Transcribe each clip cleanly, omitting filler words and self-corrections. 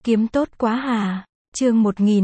Kiếm tốt quá hà. Chương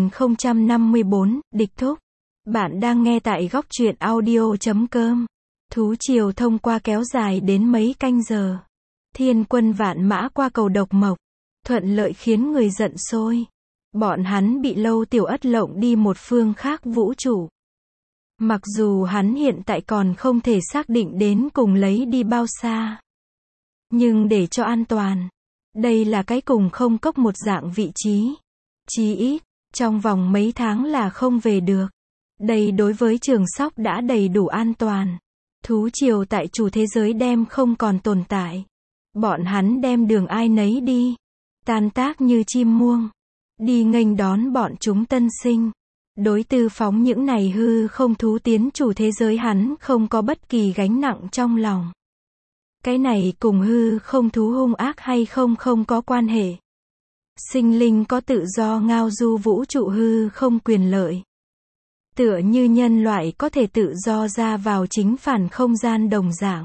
1054, địch thúc. Bạn đang nghe tại góc truyện audio.com. Thú triều thông qua kéo dài đến mấy canh giờ. Thiên quân vạn mã qua cầu độc mộc. Thuận lợi khiến người giận sôi. Bọn hắn bị Lâu Tiểu Ất lộng đi một phương khác vũ trụ. Mặc dù hắn hiện tại còn không thể xác định đến cùng lấy đi bao xa. Nhưng để cho an toàn, đây là cái cùng không cốc một dạng vị trí. Chí ít, trong vòng mấy tháng là không về được. Đây đối với Trường Sóc đã đầy đủ an toàn. Thú triều tại chủ thế giới đem không còn tồn tại. Bọn hắn đem đường ai nấy đi. Tan tác như chim muông. Đi nghênh đón bọn chúng tân sinh. Đối tư phóng những này hư không thú tiến chủ thế giới hắn không có bất kỳ gánh nặng trong lòng. Cái này cùng hư không thú hung ác hay không có quan hệ. Sinh linh có tự do ngao du vũ trụ hư không quyền lợi. Tựa như nhân loại có thể tự do ra vào chính phản không gian đồng dạng.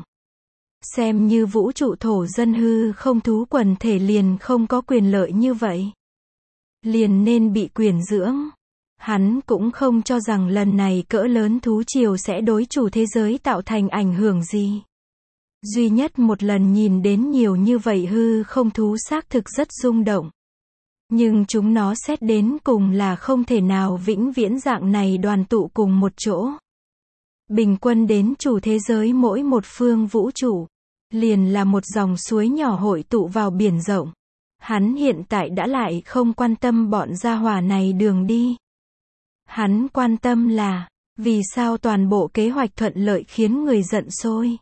Xem như vũ trụ thổ dân hư không thú quần thể liền không có quyền lợi như vậy. Liền nên bị quyền dưỡng. Hắn cũng không cho rằng lần này cỡ lớn thú triều sẽ đối chủ thế giới tạo thành ảnh hưởng gì. Duy nhất một lần nhìn đến nhiều như vậy hư không thú xác thực rất rung động. Nhưng chúng nó xét đến cùng là không thể nào vĩnh viễn dạng này đoàn tụ cùng một chỗ. Bình quân đến chủ thế giới mỗi một phương vũ trụ, liền là một dòng suối nhỏ hội tụ vào biển rộng. Hắn hiện tại đã lại không quan tâm bọn gia hỏa này đường đi. Hắn quan tâm là, vì sao toàn bộ kế hoạch thuận lợi khiến người giận sôi.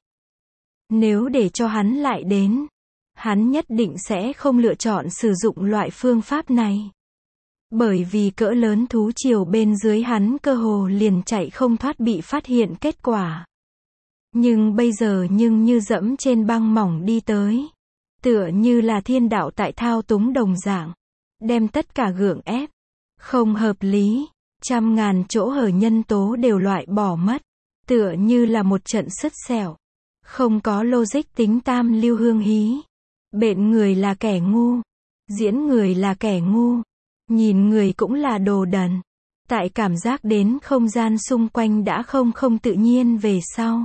Nếu để cho hắn lại đến, hắn nhất định sẽ không lựa chọn sử dụng loại phương pháp này. Bởi vì cỡ lớn thú triều bên dưới hắn cơ hồ liền chạy không thoát bị phát hiện kết quả. Nhưng bây giờ như dẫm trên băng mỏng đi tới. Tựa như là thiên đạo tại thao túng đồng dạng. Đem tất cả gượng ép. Không hợp lý. Trăm ngàn chỗ hở nhân tố đều loại bỏ mất. Tựa như là một trận sứt sẹo. Không có logic tính tam lưu hương hí. Bện người là kẻ ngu. Diễn người là kẻ ngu. Nhìn người cũng là đồ đần. Tại cảm giác đến không gian xung quanh đã không tự nhiên về sau.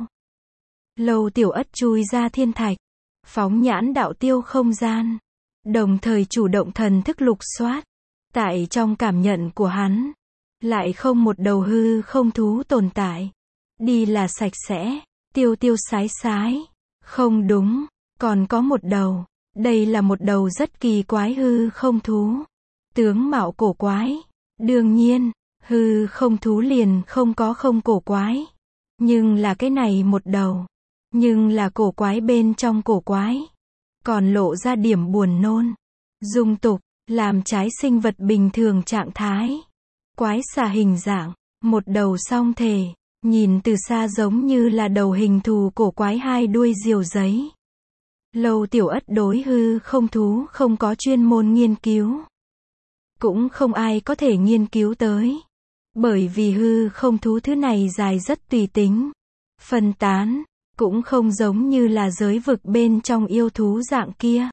Lâu Tiểu Ất chui ra thiên thạch. Phóng nhãn đạo tiêu không gian. Đồng thời chủ động thần thức lục soát. Tại trong cảm nhận của hắn. Lại không một đầu hư không thú tồn tại. Đi là sạch sẽ. Tiêu sái sái. Không đúng. Còn có một đầu. Đây là một đầu rất kỳ quái hư không thú. Tướng mạo cổ quái. Đương nhiên, hư không thú liền không cổ quái. Nhưng là cái này một đầu. Nhưng là cổ quái bên trong cổ quái. Còn lộ ra điểm buồn nôn. Dung tục, làm trái sinh vật bình thường trạng thái. Quái xà hình dạng, một đầu song thể, nhìn từ xa giống như là đầu hình thù cổ quái hai đuôi diều giấy. Lâu Tiểu Ất đối hư không thú không có chuyên môn nghiên cứu. Cũng không ai có thể nghiên cứu tới. Bởi vì hư không thú thứ này dài rất tùy tính. Phân tán, cũng không giống như là giới vực bên trong yêu thú dạng kia.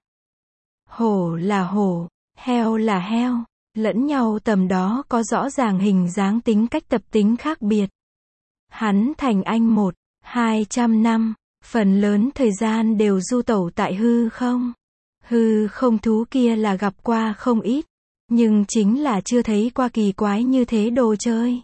Hổ là hổ, heo là heo, lẫn nhau tầm đó có rõ ràng hình dáng tính cách tập tính khác biệt. Hắn thành anh 100-200 năm, phần lớn thời gian đều du tẩu tại hư không. Hư không thú kia là gặp qua không ít, nhưng chính là chưa thấy qua kỳ quái như thế đồ chơi.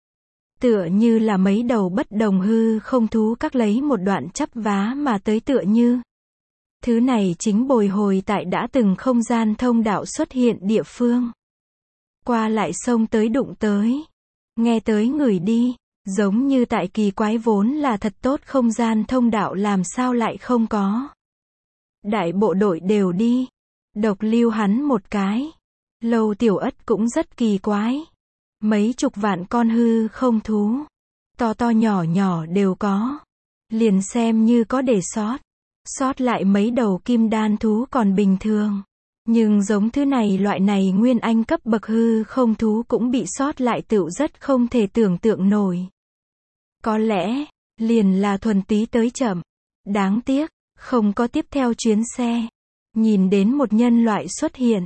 Tựa như là mấy đầu bất đồng hư không thú các lấy một đoạn chắp vá mà tới tựa như. Thứ này chính bồi hồi tại đã từng không gian thông đạo xuất hiện địa phương. Qua lại sông tới đụng tới. Nghe tới ngửi đi. Giống như tại kỳ quái vốn là thật tốt không gian thông đạo làm sao lại không có. Đại bộ đội đều đi. Độc lưu hắn một cái. Lâu Tiểu Ất cũng rất kỳ quái. Mấy chục vạn con hư không thú. To nhỏ đều có. Liền xem như có để sót. Sót lại mấy đầu kim đan thú còn bình thường. Nhưng giống thứ này loại này nguyên anh cấp bậc hư không thú cũng bị sót lại tựu rất không thể tưởng tượng nổi. Có lẽ, liền là thuần túy tới chậm. Đáng tiếc, không có tiếp theo chuyến xe. Nhìn đến một nhân loại xuất hiện.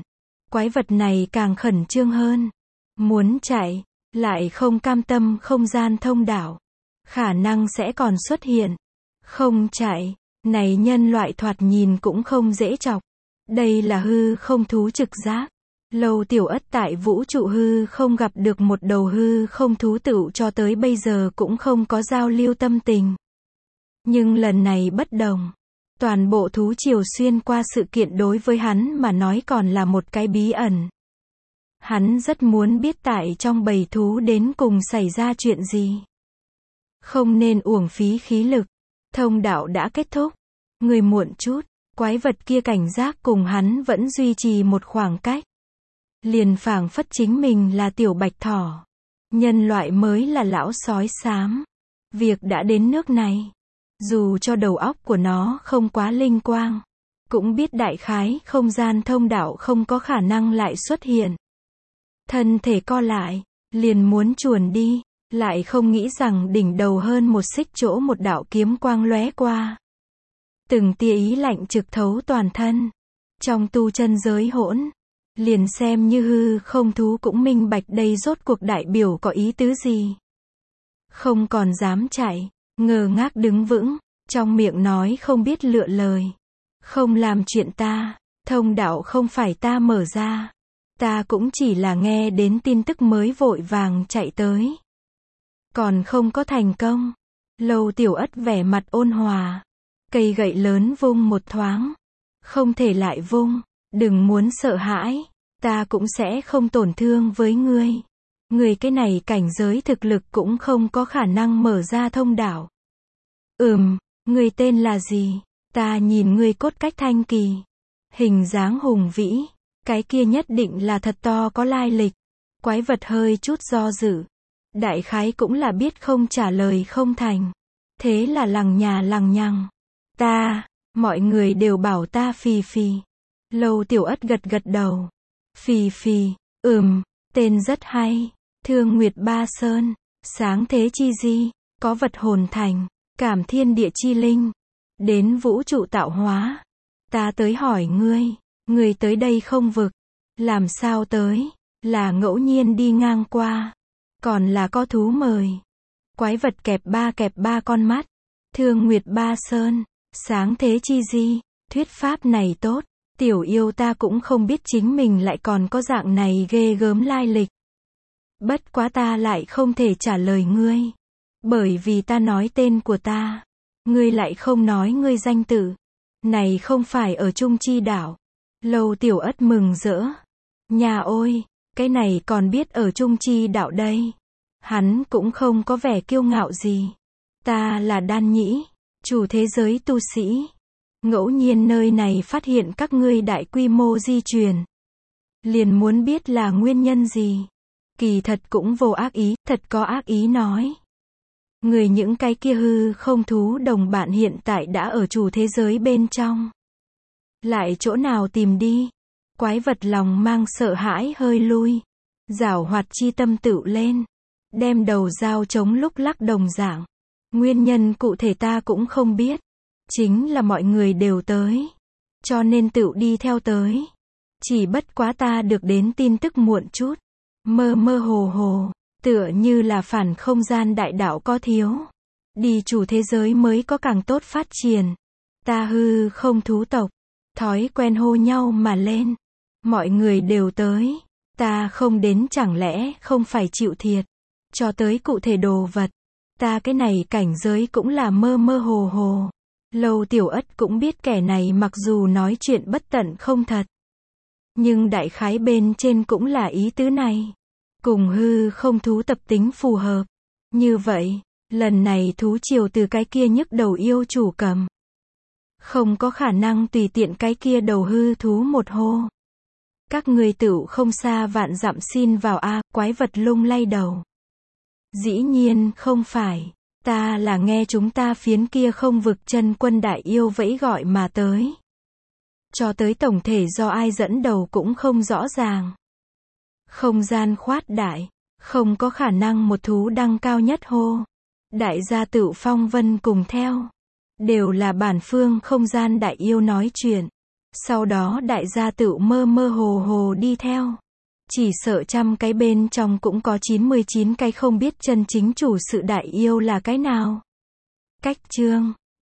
Quái vật này càng khẩn trương hơn. Muốn chạy, lại không cam tâm không gian thông đạo. Khả năng sẽ còn xuất hiện. Không chạy, này nhân loại thoạt nhìn cũng không dễ chọc. Đây là hư không thú trực giác. Lâu Tiểu Ất tại vũ trụ hư không gặp được một đầu hư không thú tựu cho tới bây giờ cũng không có giao lưu tâm tình. Nhưng lần này bất đồng. Toàn bộ thú triều xuyên qua sự kiện đối với hắn mà nói còn là một cái bí ẩn. Hắn rất muốn biết tại trong bầy thú đến cùng xảy ra chuyện gì. Không nên uổng phí khí lực. Thông đạo đã kết thúc. Người muộn chút. Quái vật kia cảnh giác cùng hắn vẫn duy trì một khoảng cách. Liền phảng phất chính mình là tiểu bạch thỏ. Nhân loại mới là lão sói xám. Việc đã đến nước này. Dù cho đầu óc của nó không quá linh quang. Cũng biết đại khái không gian thông đạo không có khả năng lại xuất hiện. Thân thể co lại. Liền muốn chuồn đi. Lại không nghĩ rằng đỉnh đầu hơn một xích chỗ một đạo kiếm quang lóe qua. Từng tia ý lạnh trực thấu toàn thân. Trong tu chân giới hỗn. Liền xem như hư không thú cũng minh bạch đây rốt cuộc đại biểu có ý tứ gì. Không còn dám chạy. Ngơ ngác đứng vững. Trong miệng nói không biết lựa lời. Không làm chuyện ta. Thông đạo không phải ta mở ra. Ta cũng chỉ là nghe đến tin tức mới vội vàng chạy tới. Còn không có thành công. Lâu Tiểu Ất vẻ mặt ôn hòa. Cây gậy lớn vung một thoáng. Không thể lại vung. Đừng muốn sợ hãi. Ta cũng sẽ không tổn thương với ngươi. Ngươi cái này cảnh giới thực lực cũng không có khả năng mở ra thông đạo. Ngươi tên là gì? Ta nhìn ngươi cốt cách thanh kỳ. Hình dáng hùng vĩ. Cái kia nhất định là thật to có lai lịch. Quái vật hơi chút do dự. Đại khái cũng là biết không trả lời không thành. Thế là lằng nhà lằng nhằng. Mọi người đều bảo ta Phì Phì. Lâu Tiểu Ất gật gật đầu. Phì Phì, tên rất hay. Thương Nguyệt Ba Sơn, sáng thế chi di, có vật hồn thành, cảm thiên địa chi linh. Đến vũ trụ tạo hóa. Ta tới hỏi ngươi tới đây không vực. Làm sao tới? Là ngẫu nhiên đi ngang qua. Còn là có thú mời. Quái vật kẹp ba con mắt. Thương Nguyệt Ba Sơn, sáng thế chi di, thuyết pháp này tốt. Tiểu yêu ta cũng không biết chính mình lại còn có dạng này ghê gớm lai lịch. Bất quá ta lại không thể trả lời ngươi. Bởi vì ta nói tên của ta. Ngươi lại không nói ngươi danh tự. Này không phải ở Trung Chi đảo. Lâu Tiểu Ất mừng rỡ. Nhà ôi, cái này còn biết ở Trung Chi đảo đây. Hắn cũng không có vẻ kiêu ngạo gì. Ta là Đan Nhĩ, chủ thế giới tu sĩ. Ngẫu nhiên nơi này phát hiện các ngươi đại quy mô di truyền. Liền muốn biết là nguyên nhân gì. Kỳ thật cũng vô ác ý, thật có ác ý nói. Người những cái kia hư không thú đồng bạn hiện tại đã ở chủ thế giới bên trong. Lại chỗ nào tìm đi. Quái vật lòng mang sợ hãi hơi lui. Giảo hoạt chi tâm tựu lên. Đem đầu dao chống lúc lắc đồng dạng. Nguyên nhân cụ thể ta cũng không biết. Chính là mọi người đều tới. Cho nên tựu đi theo tới. Chỉ bất quá ta được đến tin tức muộn chút. Mơ mơ hồ hồ. Tựa như là phản không gian đại đạo có thiếu. Đi chủ thế giới mới có càng tốt phát triển. Ta hư không thú tộc. Thói quen hô nhau mà lên. Mọi người đều tới. Ta không đến chẳng lẽ không phải chịu thiệt. Cho tới cụ thể đồ vật. Ta cái này cảnh giới cũng là mơ mơ hồ hồ. Lâu Tiểu Ất cũng biết kẻ này mặc dù nói chuyện bất tận không thật. Nhưng đại khái bên trên cũng là ý tứ này. Cùng hư không thú tập tính phù hợp. Như vậy, lần này thú triều từ cái kia nhức đầu yêu chủ cầm. Không có khả năng tùy tiện cái kia đầu hư thú một hô. Các ngươi tựu không xa vạn dặm xin vào a. Quái vật lung lay đầu. Dĩ nhiên không phải. Ta là nghe chúng ta phiến kia không vực chân quân đại yêu vẫy gọi mà tới. Cho tới tổng thể do ai dẫn đầu cũng không rõ ràng. Không gian khoát đại. Không có khả năng một thú đăng cao nhất hô. Đại gia tựu phong vân cùng theo. Đều là bản phương không gian đại yêu nói chuyện. Sau đó đại gia tựu mơ mơ hồ hồ đi theo. Chỉ sợ 100 cái bên trong cũng có 99 cái không biết chân chính chủ sự đại yêu là cái nào. Cách chương